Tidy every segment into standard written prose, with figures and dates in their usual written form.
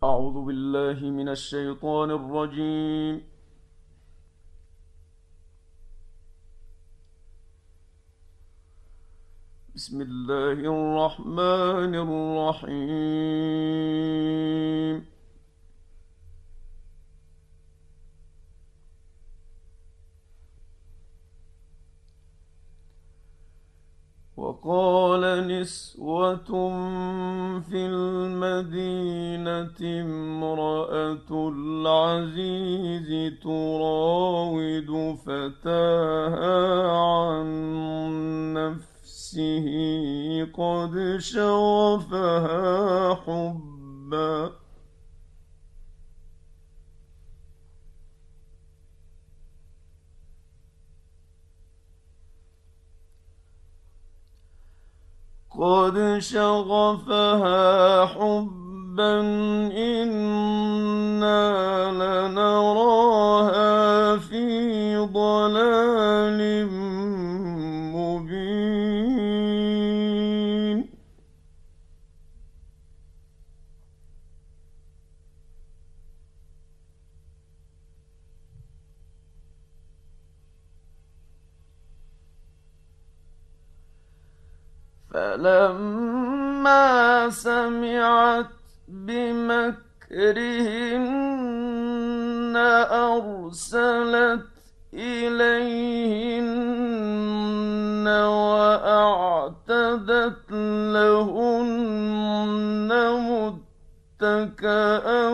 أعوذ بالله من الشيطان الرجيم. بسم الله الرحمن الرحيم. وقال نسوة في المدينة امرأة العزيز تراود فتاها عن نفسه قد شغفها حبا. قد شغفها حبا إنا لنراها في ضلال مبين. فلما سمعت بمكرهن أرسلت إليهن وأعتدت لهن متكئا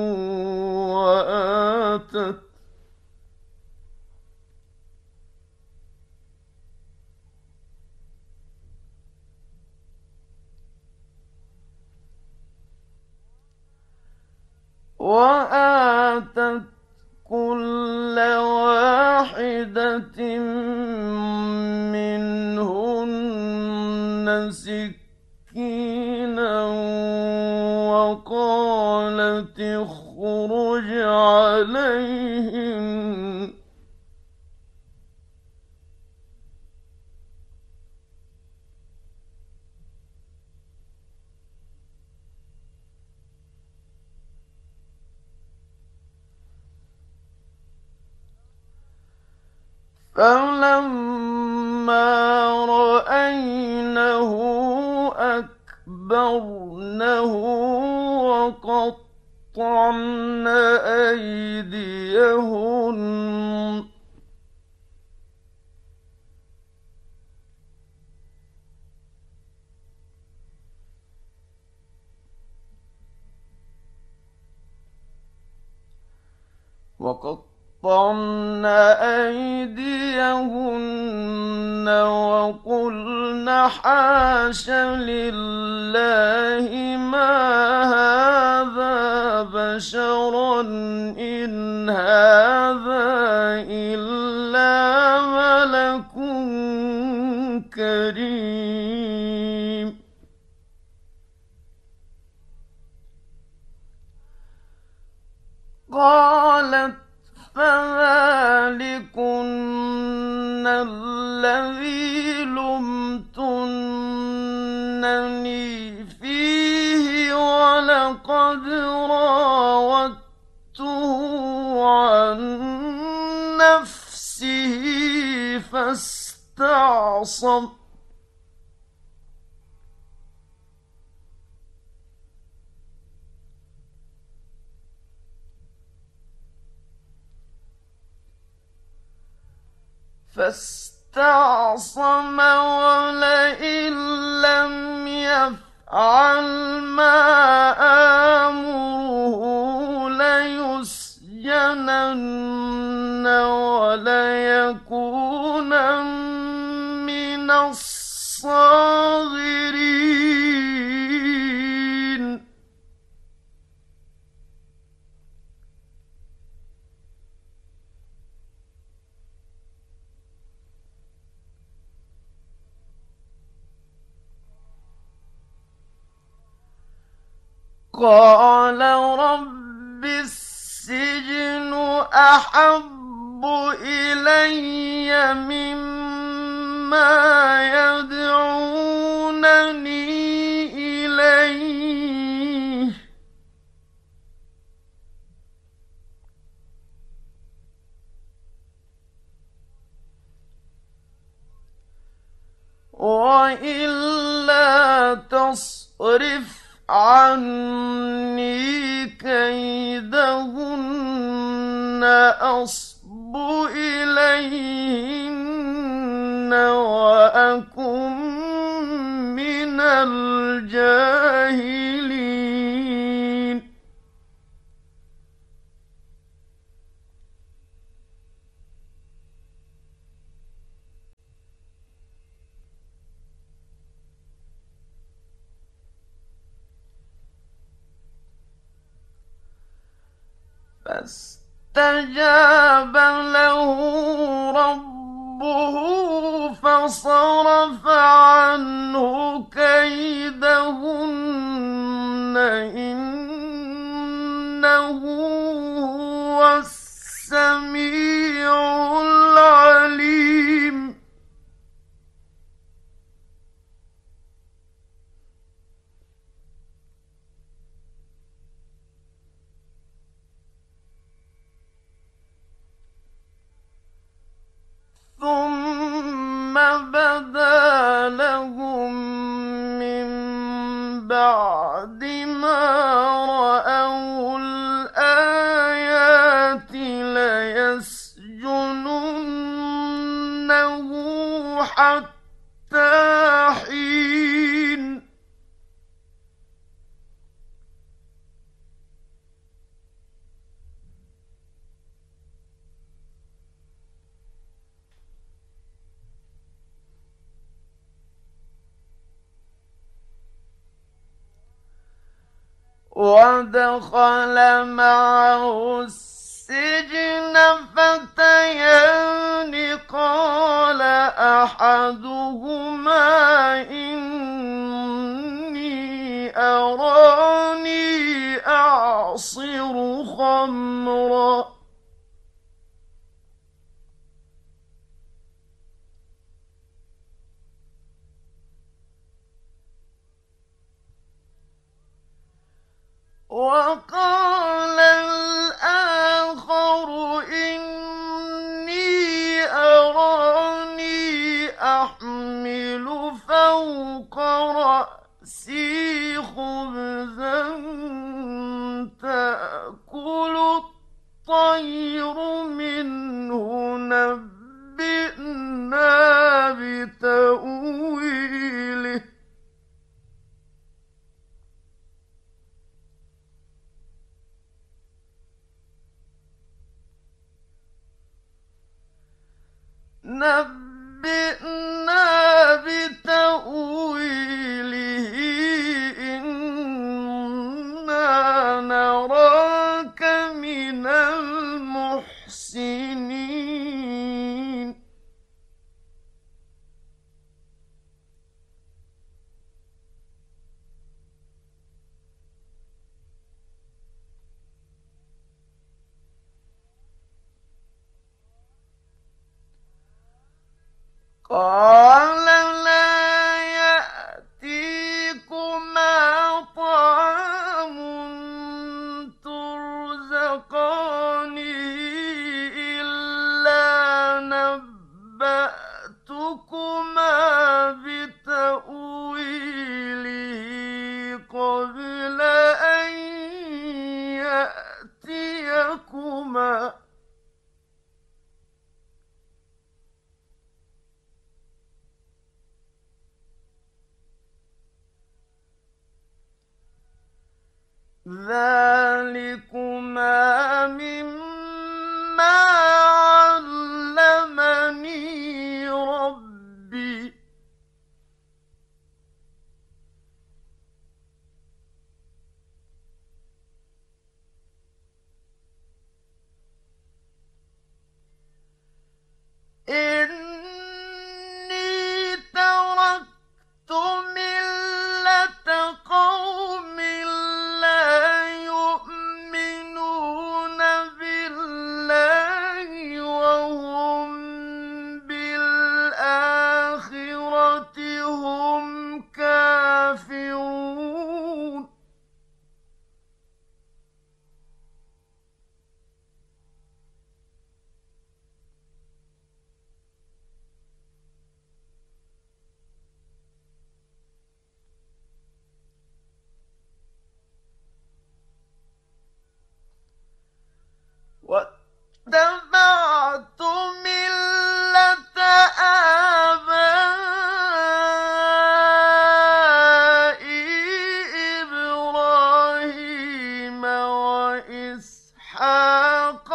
وآتت كل واحدة منهن سكينا وقالت اخرج عليهن. فلما رأينه أكبرنه وقطعن أيديهن وقطعن أيديهن وقلن حاش لله ما هذا بشرا إن هذا إلا ملك كريم. قالت فذلكن الذي لمتنني فيه ولقد راودته عن نفسه فاستعصم. ولئن لم يفعل ما آمره ليسجنن وليكونن من الصاغرين. قال رب السجن أحب إلي مما يدعونني إليه وإلا تصرف عني كيدهن أصب إليهن وأكن من الجاهلين. فاستجاب له ربه فصرف عنه كيدهن إنه هو السميع العليم. ثم بدا لهم من بعد ما رأوا الآيات ليسجننه حتى حين. ودخل معه السجن فتيان قال أحدهما إني أراني أعصر خمرا وقال الآخر إني أراني أحمل فوق رأسي خبزا تأكل الطير منه نبئنا بتأويله إنا نراك من المحسنين. قال لا يأتيكما طعام ترزقانه إلا نبأتكما بتأويله قبل أن يأتيكما ذلكما مما علمني ربي إني تركت ملة قوم لا اتبعت ملة آبائي إبراهيم وإسحاق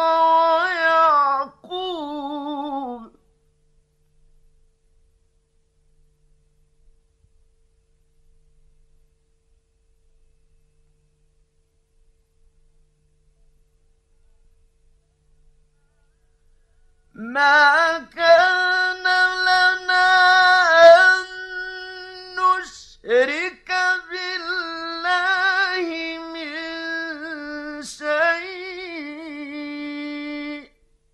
ويعقوب ما كان لنا أن نشرك بالله من شيء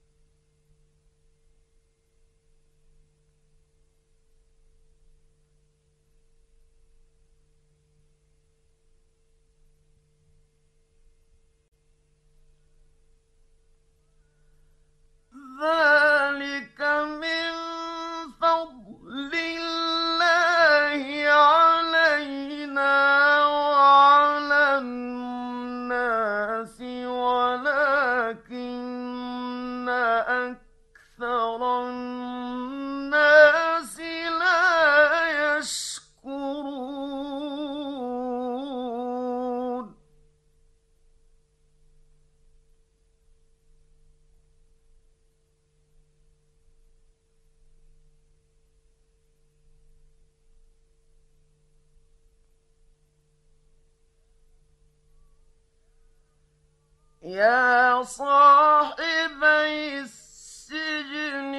ذلك من فضل الله علينا وعلى الناس ولكن أكثر الناس لا يشكرون يا صاحبي السجن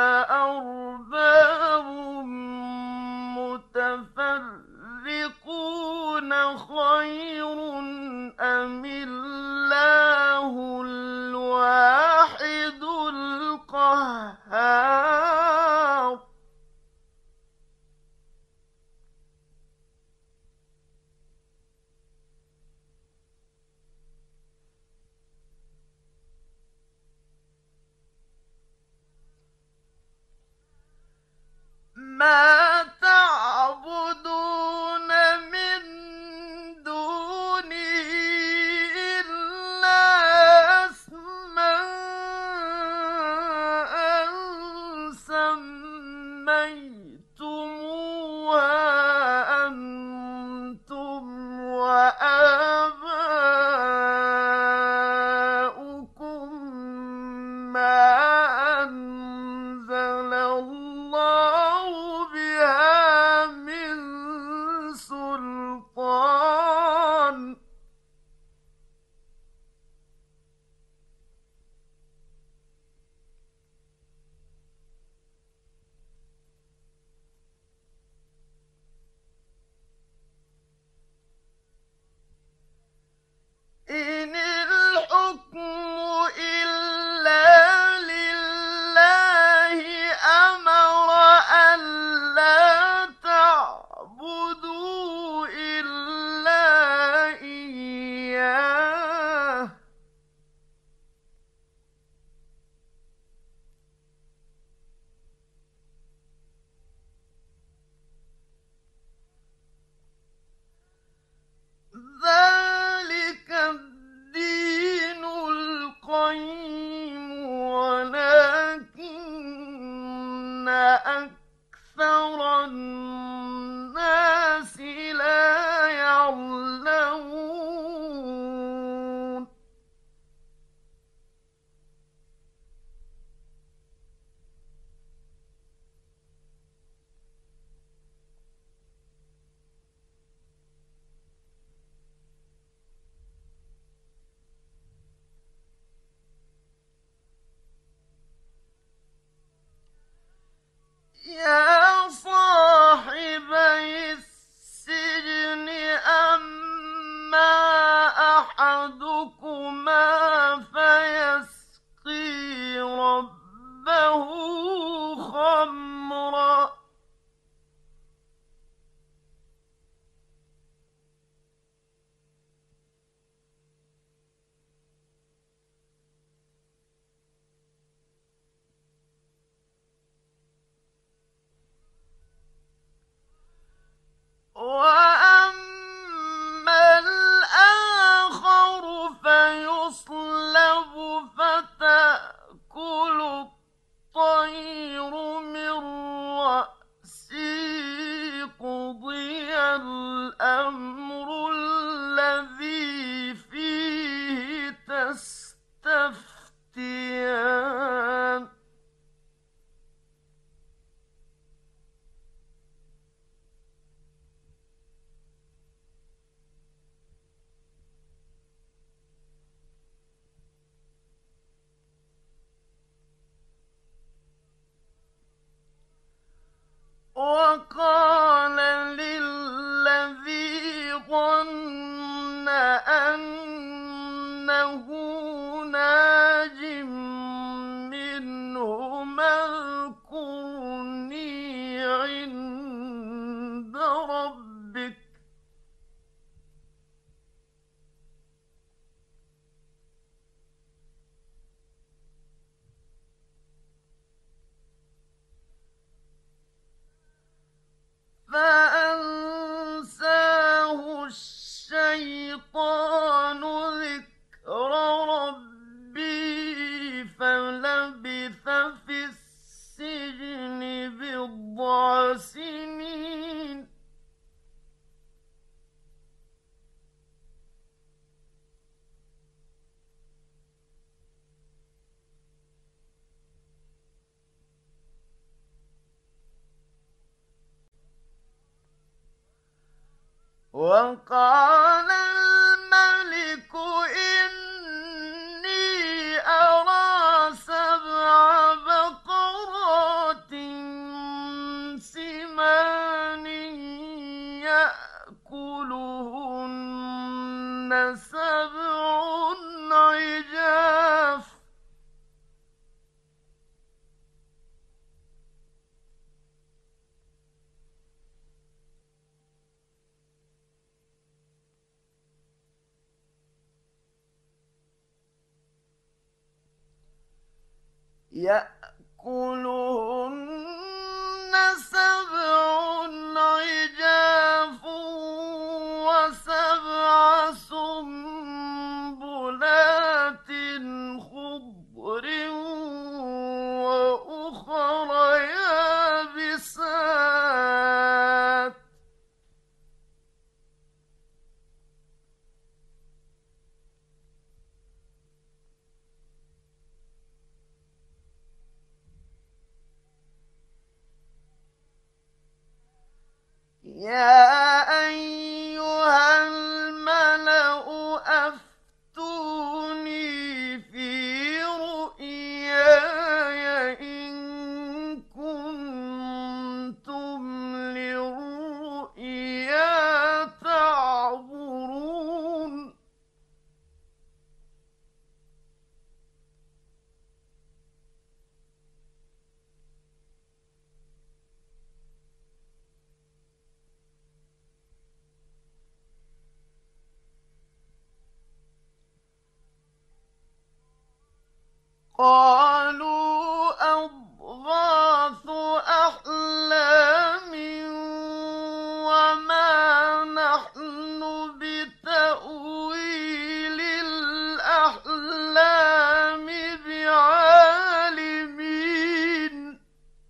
أأرباب متفرقون خير أم الله الواحد القهار وقال الملك إني أرى 7 بقرات سمان يأكلهن 7 عجاف يأكلهن 7 عجاف و7 سنبلات خضر وأخر يابسات يا أيها الملأ أفتوني في رؤياي إن كنتم للرؤيا تعبرون قالوا أضغاث أحلام وما نحن بتأويل الأحلام بعالمين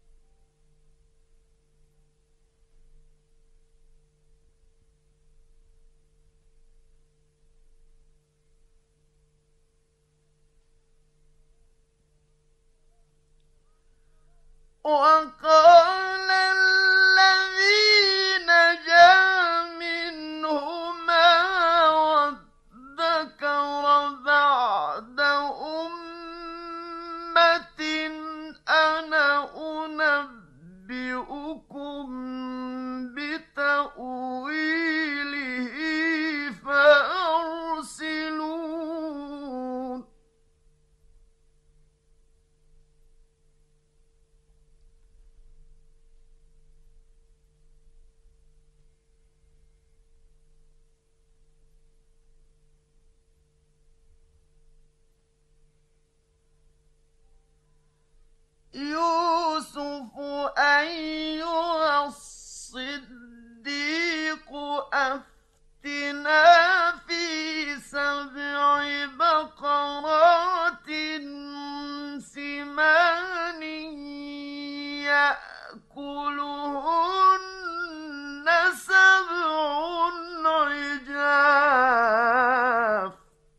وقال الذي نجا منهما وادكر بعد أمة أنا أنبئكم بتأويله فأرسلون يوسف أيها الصديق أفتنا في 7 بقرات سمان يأكلهن 7 عجاف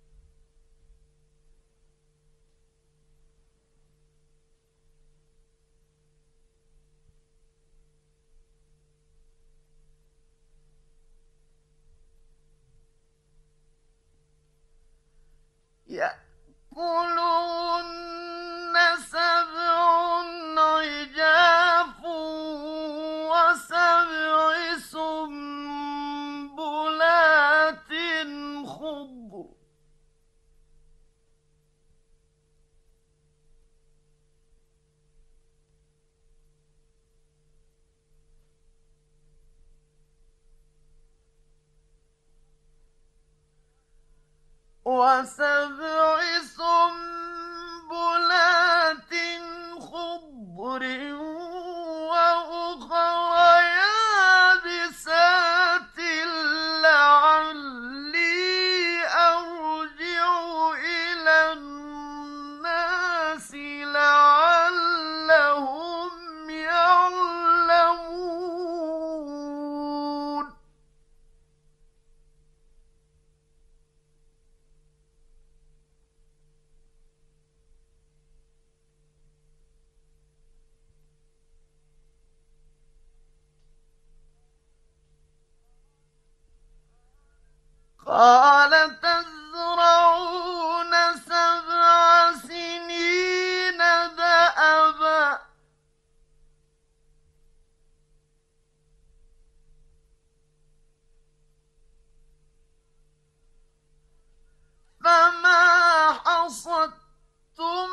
يأكلهن 7 عجاف و7 سنبلات خضر و7 سنبلات خضر وأخر يابسات لعلي أرجع إلى الناس لعلهم يعلمون قال تزرعون 7 سنين دأبا فما حصدتم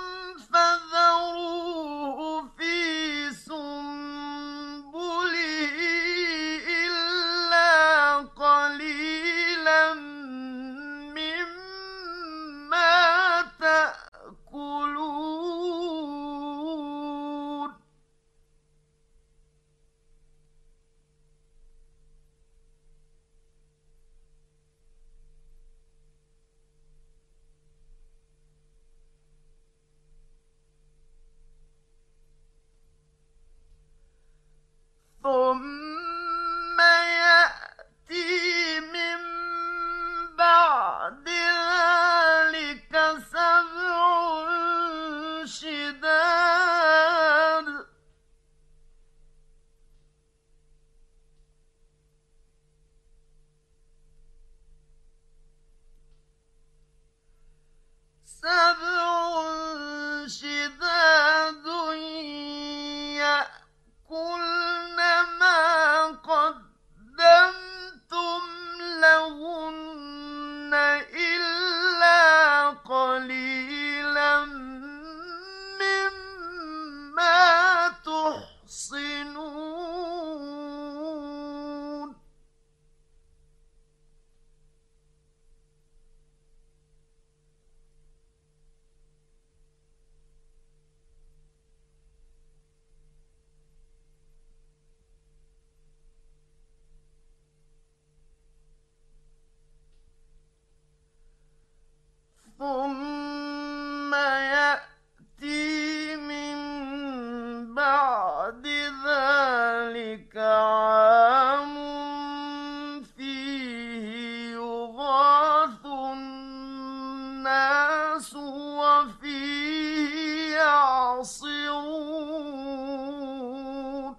فذروه في سنبله إلا قليلا مما تأكلون ثم يأتي من بعد ذلك 7 شداد يأكلن ما قدمتم لهن إلا قليلا مما تحصنون ثم يأتي من بعد ذلك عام فيه يغاث الناس وفيه يعصرون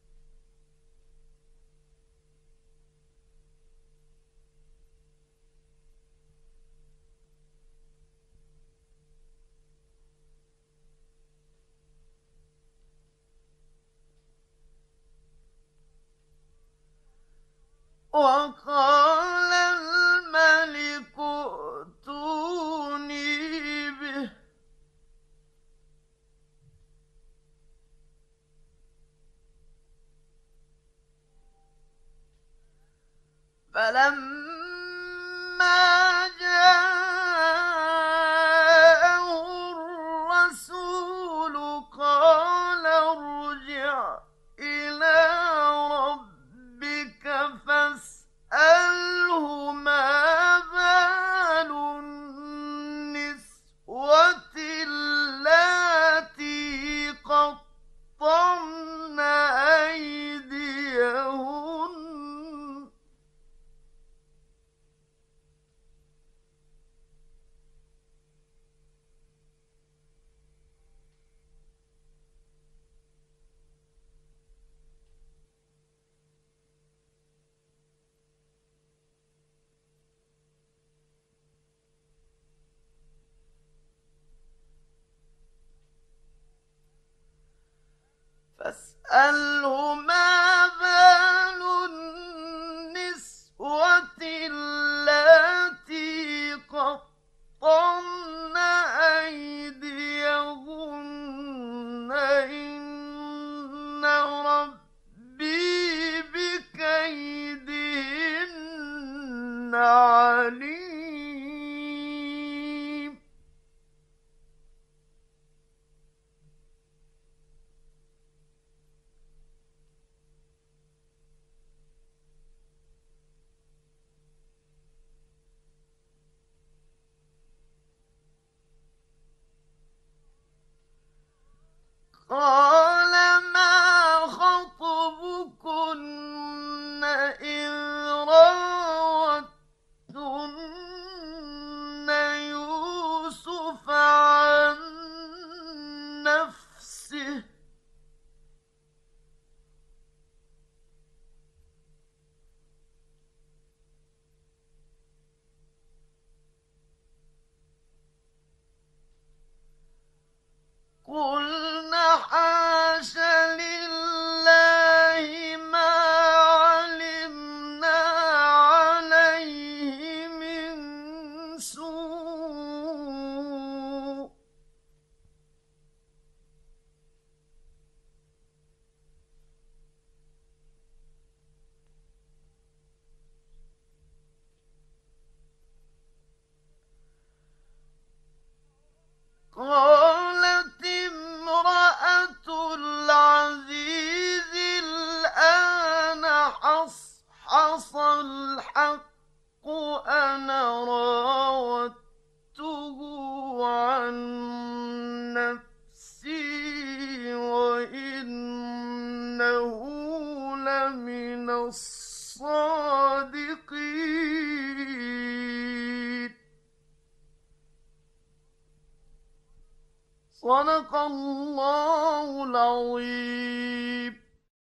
وقال الملك ائتوني به فلما جاءه الرسول قال ارجع إلى ربك فاسأله ما بال النسوة اللاتي قطعن أيديهن فاسأله ما بال النسوة اللاتي قطعن أيديهن إن ربي بكيدهن عليم قال ما خطبكن إذ راوتن يوسف عن نفسه صدق الله العظيم.